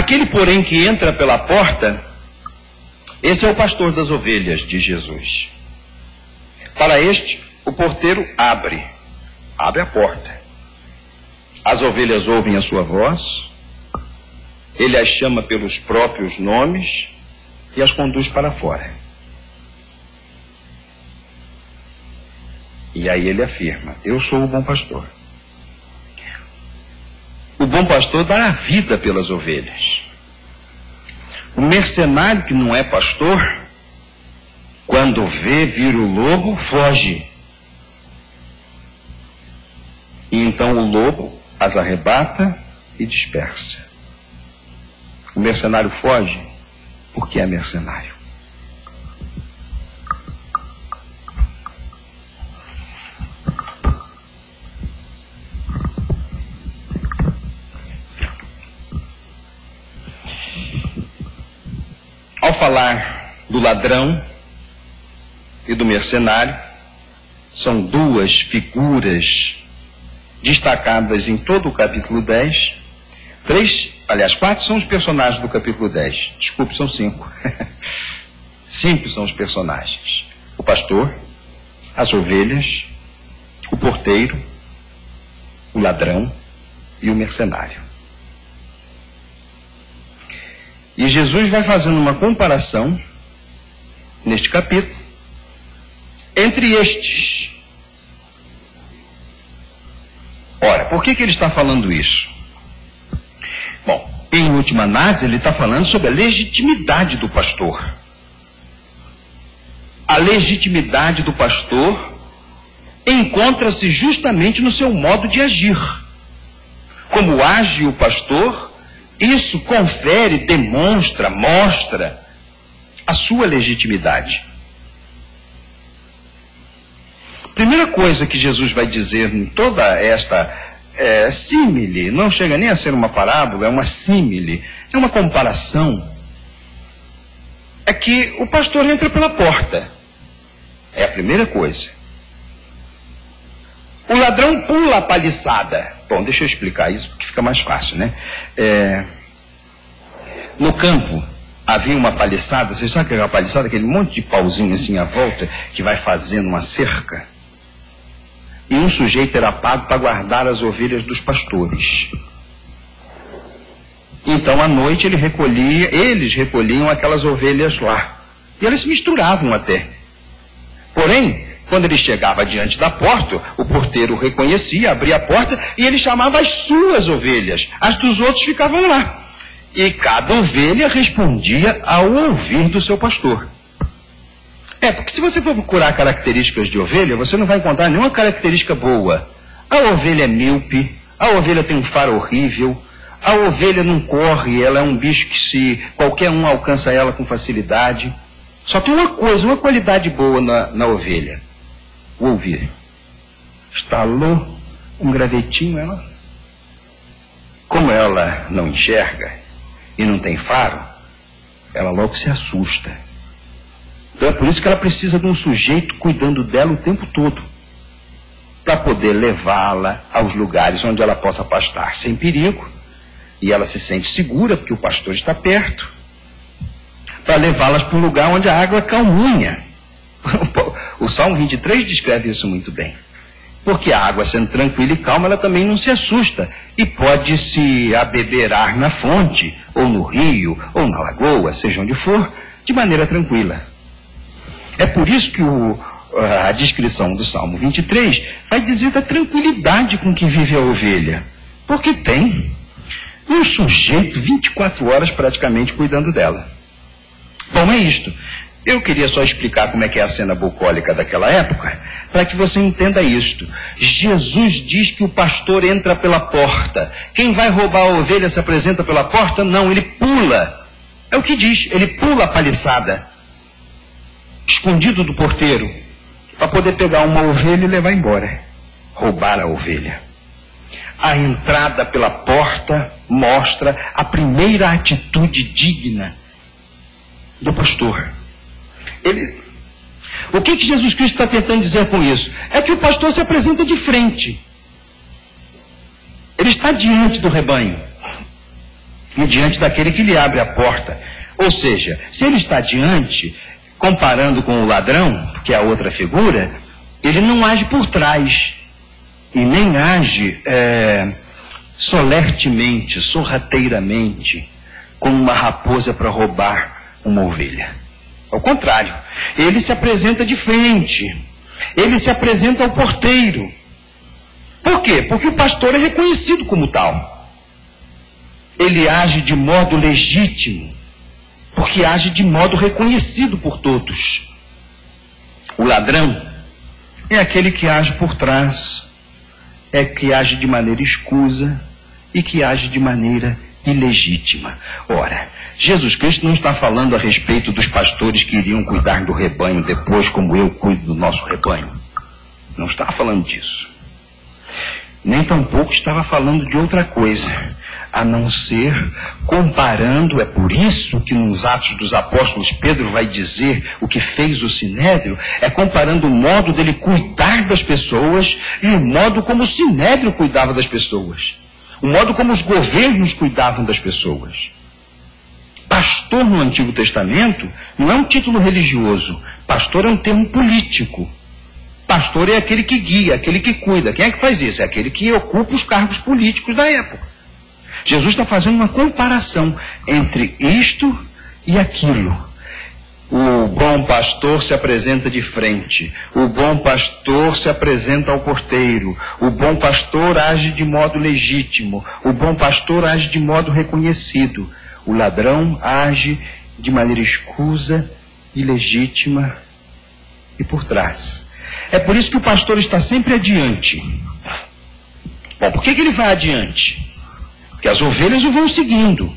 Aquele, porém, que entra pela porta, esse é o pastor das ovelhas de Jesus. Para este, o porteiro abre a porta. As ovelhas ouvem a sua voz, ele as chama pelos próprios nomes e as conduz para fora. E aí ele afirma: eu sou o bom pastor. O bom pastor dá a vida pelas ovelhas. O mercenário que não é pastor, quando vê vir o lobo, foge. E então o lobo as arrebata e dispersa. O mercenário foge porque é mercenário. Ao falar do ladrão e do mercenário, são duas figuras destacadas em todo o capítulo 10. 4 são os personagens do capítulo 10. Desculpe, são 5. 5 são os personagens: o pastor, as ovelhas, o porteiro, o ladrão e o mercenário. E Jesus vai fazendo uma comparação, neste capítulo, entre estes. Ora, por que ele está falando isso? Bom, em última análise, ele está falando sobre a legitimidade do pastor. A legitimidade do pastor encontra-se justamente no seu modo de agir. Como age o pastor, isso confere, demonstra, mostra a sua legitimidade. Primeira coisa que Jesus vai dizer em toda esta símile, não chega nem a ser uma parábola, é uma símile, é uma comparação, é que o pastor entra pela porta. É a primeira coisa. O ladrão pula a paliçada. Bom, deixa eu explicar isso porque fica mais fácil, né? No campo havia uma paliçada. Vocês sabem o que é uma paliçada? Aquele monte de pauzinho assim à volta que vai fazendo uma cerca. E um sujeito era pago para guardar as ovelhas dos pastores. Então à noite eles recolhiam aquelas ovelhas lá. E elas se misturavam até. Porém, quando ele chegava diante da porta, o porteiro o reconhecia, abria a porta e ele chamava as suas ovelhas. As dos outros ficavam lá. E cada ovelha respondia ao ouvir do seu pastor. Porque se você for procurar características de ovelha, você não vai encontrar nenhuma característica boa. A ovelha é míope, a ovelha tem um faro horrível, a ovelha não corre, ela é um bicho que se qualquer um alcança ela com facilidade. Só tem uma coisa, uma qualidade boa na ovelha: o ouvir. Estalou um gravetinho, como ela não enxerga e não tem faro, ela logo se assusta. Então é por isso que ela precisa de um sujeito cuidando dela o tempo todo, para poder levá-la aos lugares onde ela possa pastar sem perigo, e ela se sente segura porque o pastor está perto, para levá-las para um lugar onde a água é calminha. O Salmo 23 descreve isso muito bem. Porque a água, sendo tranquila e calma, ela também não se assusta e pode se abeberar na fonte, ou no rio, ou na lagoa, seja onde for, de maneira tranquila. É por isso que a descrição do Salmo 23 vai dizer da tranquilidade com que vive a ovelha. Porque tem um sujeito 24 horas praticamente cuidando dela. Bom, é isto. Eu queria só explicar como é que é a cena bucólica daquela época, para que você entenda isto. Jesus diz que o pastor entra pela porta. Quem vai roubar a ovelha se apresenta pela porta? Não, ele pula. É o que diz, ele pula a paliçada, escondido do porteiro, para poder pegar uma ovelha e levar embora. Roubar a ovelha. A entrada pela porta mostra a primeira atitude digna do pastor. O que Jesus Cristo está tentando dizer com isso? É que o pastor se apresenta de frente. Ele está diante do rebanho. e diante daquele que lhe abre a porta. Ou seja, se ele está diante, comparando com o ladrão, que é a outra figura, ele não age por trás e nem age solertemente, sorrateiramente, como uma raposa para roubar uma ovelha. Ao contrário, ele se apresenta de frente, ele se apresenta ao porteiro. Por quê? Porque o pastor é reconhecido como tal. Ele age de modo legítimo, porque age de modo reconhecido por todos. O ladrão é aquele que age por trás, é que age de maneira escusa e que age de maneira ilegítima. Ora, Jesus Cristo não está falando a respeito dos pastores que iriam cuidar do rebanho depois, como eu cuido do nosso rebanho. Não está falando disso. Nem tampouco estava falando de outra coisa, a não ser comparando. É por isso que nos Atos dos Apóstolos Pedro vai dizer o que fez o Sinédrio, é comparando o modo dele cuidar das pessoas e o modo como o Sinédrio cuidava das pessoas, o modo como os governos cuidavam das pessoas. Pastor no Antigo Testamento não é um título religioso, pastor é um termo político. Pastor é aquele que guia, aquele que cuida. Quem é que faz isso? É aquele que ocupa os cargos políticos da época. Jesus está fazendo uma comparação entre isto e aquilo. O bom pastor se apresenta de frente, o bom pastor se apresenta ao porteiro, o bom pastor age de modo legítimo, o bom pastor age de modo reconhecido, o ladrão age de maneira escusa, ilegítima e por trás. É por isso que o pastor está sempre adiante. Bom, por que ele vai adiante? Porque as ovelhas o vão seguindo.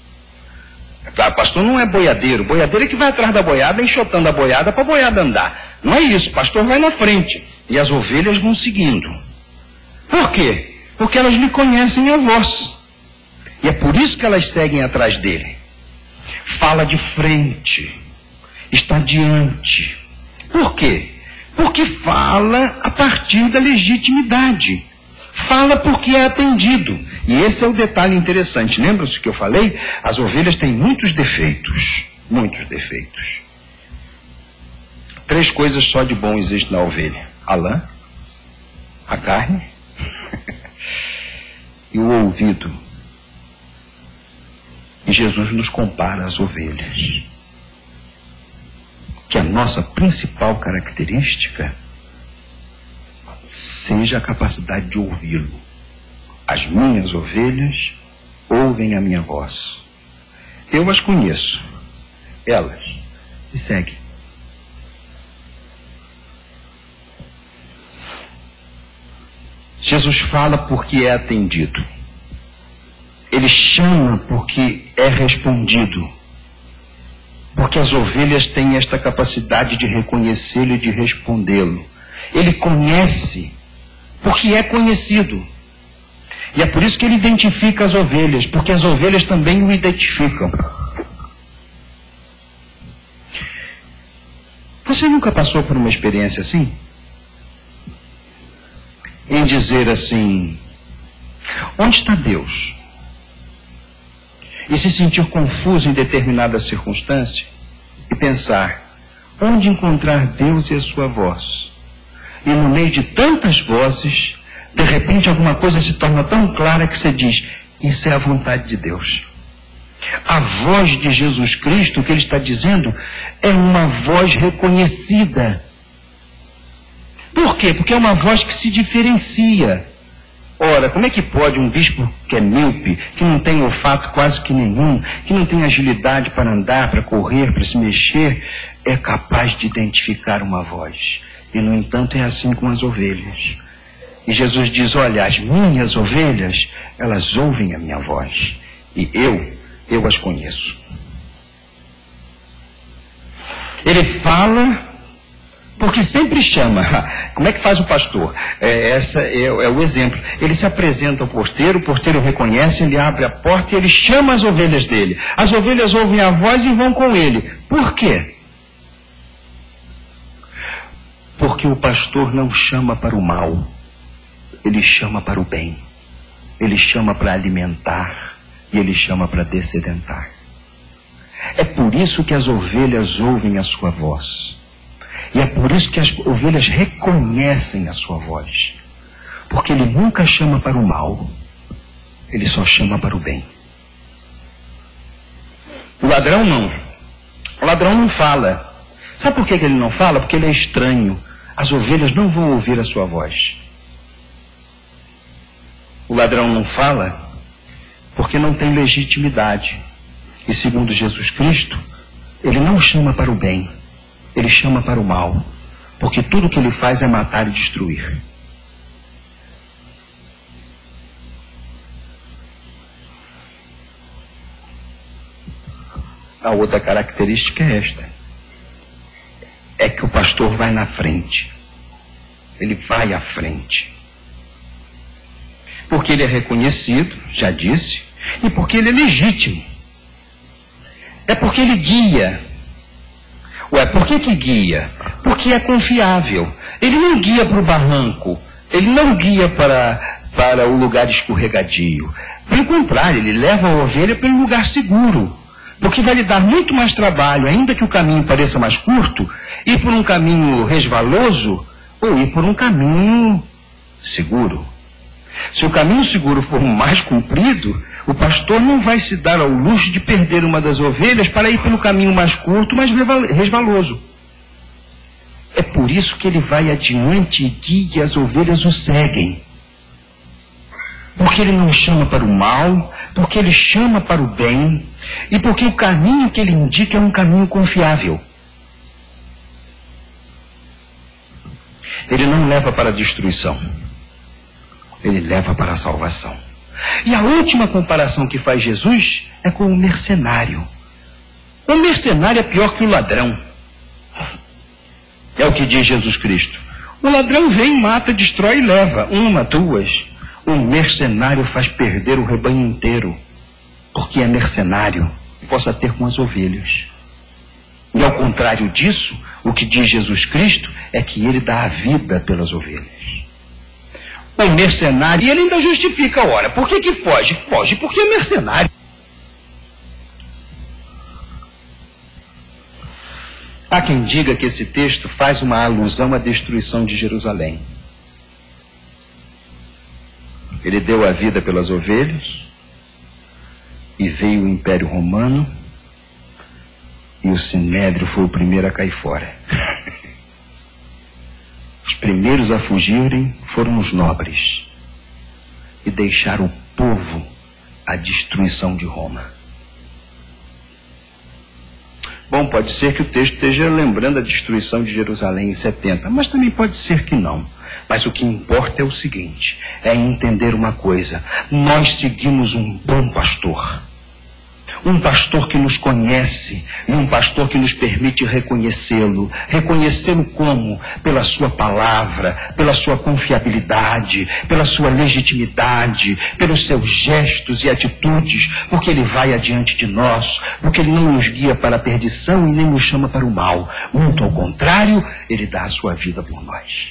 O pastor não é boiadeiro. O boiadeiro é que vai atrás da boiada, enxotando a boiada para a boiada andar. Não é isso. O pastor vai na frente e as ovelhas vão seguindo. Por quê? Porque elas lhe conhecem a voz. E é por isso que elas seguem atrás dele. Fala de frente. Está diante. Por quê? Porque fala a partir da legitimidade. Fala porque é atendido. E esse é o detalhe interessante. Lembra-se que eu falei? As ovelhas têm muitos defeitos. Muitos defeitos. 3 coisas só de bom existem na ovelha: a lã, a carne e o ouvido. E Jesus nos compara às ovelhas. Que a nossa principal característica seja a capacidade de ouvi-lo. As minhas ovelhas ouvem a minha voz. Eu as conheço. Elas me seguem. Jesus fala porque é atendido. Ele chama porque é respondido. Porque as ovelhas têm esta capacidade de reconhecê-lo e de respondê-lo. Ele conhece porque é conhecido. E é por isso que ele identifica as ovelhas, porque as ovelhas também o identificam. Você nunca passou por uma experiência assim? Em dizer assim: onde está Deus? E se sentir confuso em determinada circunstância e pensar: onde encontrar Deus e a sua voz? E no meio de tantas vozes, de repente alguma coisa se torna tão clara que você diz: isso é a vontade de Deus. A voz de Jesus Cristo, o que ele está dizendo, é uma voz reconhecida. Por quê? Porque é uma voz que se diferencia. Ora, como é que pode um bispo que é míope, que não tem olfato quase que nenhum, que não tem agilidade para andar, para correr, para se mexer, é capaz de identificar uma voz? E, no entanto, é assim com as ovelhas. E Jesus diz: olha, as minhas ovelhas, elas ouvem a minha voz. E eu as conheço. Ele fala porque sempre chama. Como é que faz o pastor? Essa é o exemplo. Ele se apresenta ao porteiro, o porteiro reconhece, ele abre a porta e ele chama as ovelhas dele. As ovelhas ouvem a voz e vão com ele. Por quê? Porque o pastor não chama para o mal. Ele chama para o bem. Ele chama para alimentar. e ele chama para descedentar. É por isso que as ovelhas ouvem a sua voz. E é por isso que as ovelhas reconhecem a sua voz. Porque ele nunca chama para o mal, ele só chama para o bem. O ladrão não. O ladrão não fala. Sabe por que ele não fala? Porque ele é estranho. As ovelhas não vão ouvir a sua voz. O ladrão não fala porque não tem legitimidade. E segundo Jesus Cristo, ele não chama para o bem, ele chama para o mal. Porque tudo que ele faz é matar e destruir. A outra característica é esta. É que o pastor vai na frente. Ele vai à frente. Porque ele é reconhecido, já disse, e porque ele é legítimo. É porque ele guia. Ué, por que guia? Porque é confiável. Ele não guia para o barranco. Ele não guia para o lugar escorregadio. Pelo contrário, ele leva a ovelha para um lugar seguro. Porque vai lhe dar muito mais trabalho, ainda que o caminho pareça mais curto, ir por um caminho resvaloso ou ir por um caminho seguro. Se o caminho seguro for mais comprido, o pastor não vai se dar ao luxo de perder uma das ovelhas para ir pelo caminho mais curto, mais resvaloso. É por isso que ele vai adiante e guia, e as ovelhas o seguem. Porque ele não chama para o mal, porque ele chama para o bem, e porque o caminho que ele indica é um caminho confiável. Ele não leva para a destruição, ele leva para a salvação. E a última comparação que faz Jesus é com o mercenário. O mercenário é pior que o ladrão. É o que diz Jesus Cristo. O ladrão vem, mata, destrói e leva. Uma, duas. O mercenário faz perder o rebanho inteiro. Porque é mercenário e possa ter com as ovelhas. E ao contrário disso, o que diz Jesus Cristo é que ele dá a vida pelas ovelhas. O mercenário, e ele ainda justifica, ora, por que foge? Foge porque é mercenário. Há quem diga que esse texto faz uma alusão à destruição de Jerusalém. Ele deu a vida pelas ovelhas, e veio o Império Romano, e o Sinédrio foi o primeiro a cair fora. Os primeiros a fugirem foram os nobres, e deixaram o povo à destruição de Roma. Bom, pode ser que o texto esteja lembrando a destruição de Jerusalém em 70, mas também pode ser que não. Mas o que importa é o seguinte, é entender uma coisa: nós seguimos um bom pastor. Um pastor que nos conhece e um pastor que nos permite reconhecê-lo. Reconhecê-lo como? Pela sua palavra, pela sua confiabilidade, pela sua legitimidade, pelos seus gestos e atitudes, porque ele vai adiante de nós, porque ele não nos guia para a perdição e nem nos chama para o mal. Muito ao contrário, ele dá a sua vida por nós.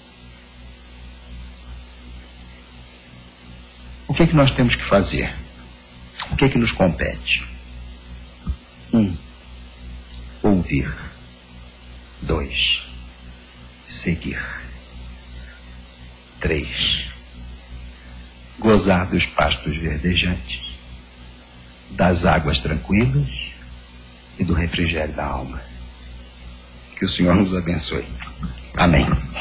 O que é que nós temos que fazer? O que é que nos compete? 1. Ouvir. 2. Seguir. 3. Gozar dos pastos verdejantes, das águas tranquilas e do refrigério da alma. Que o Senhor nos abençoe. Amém.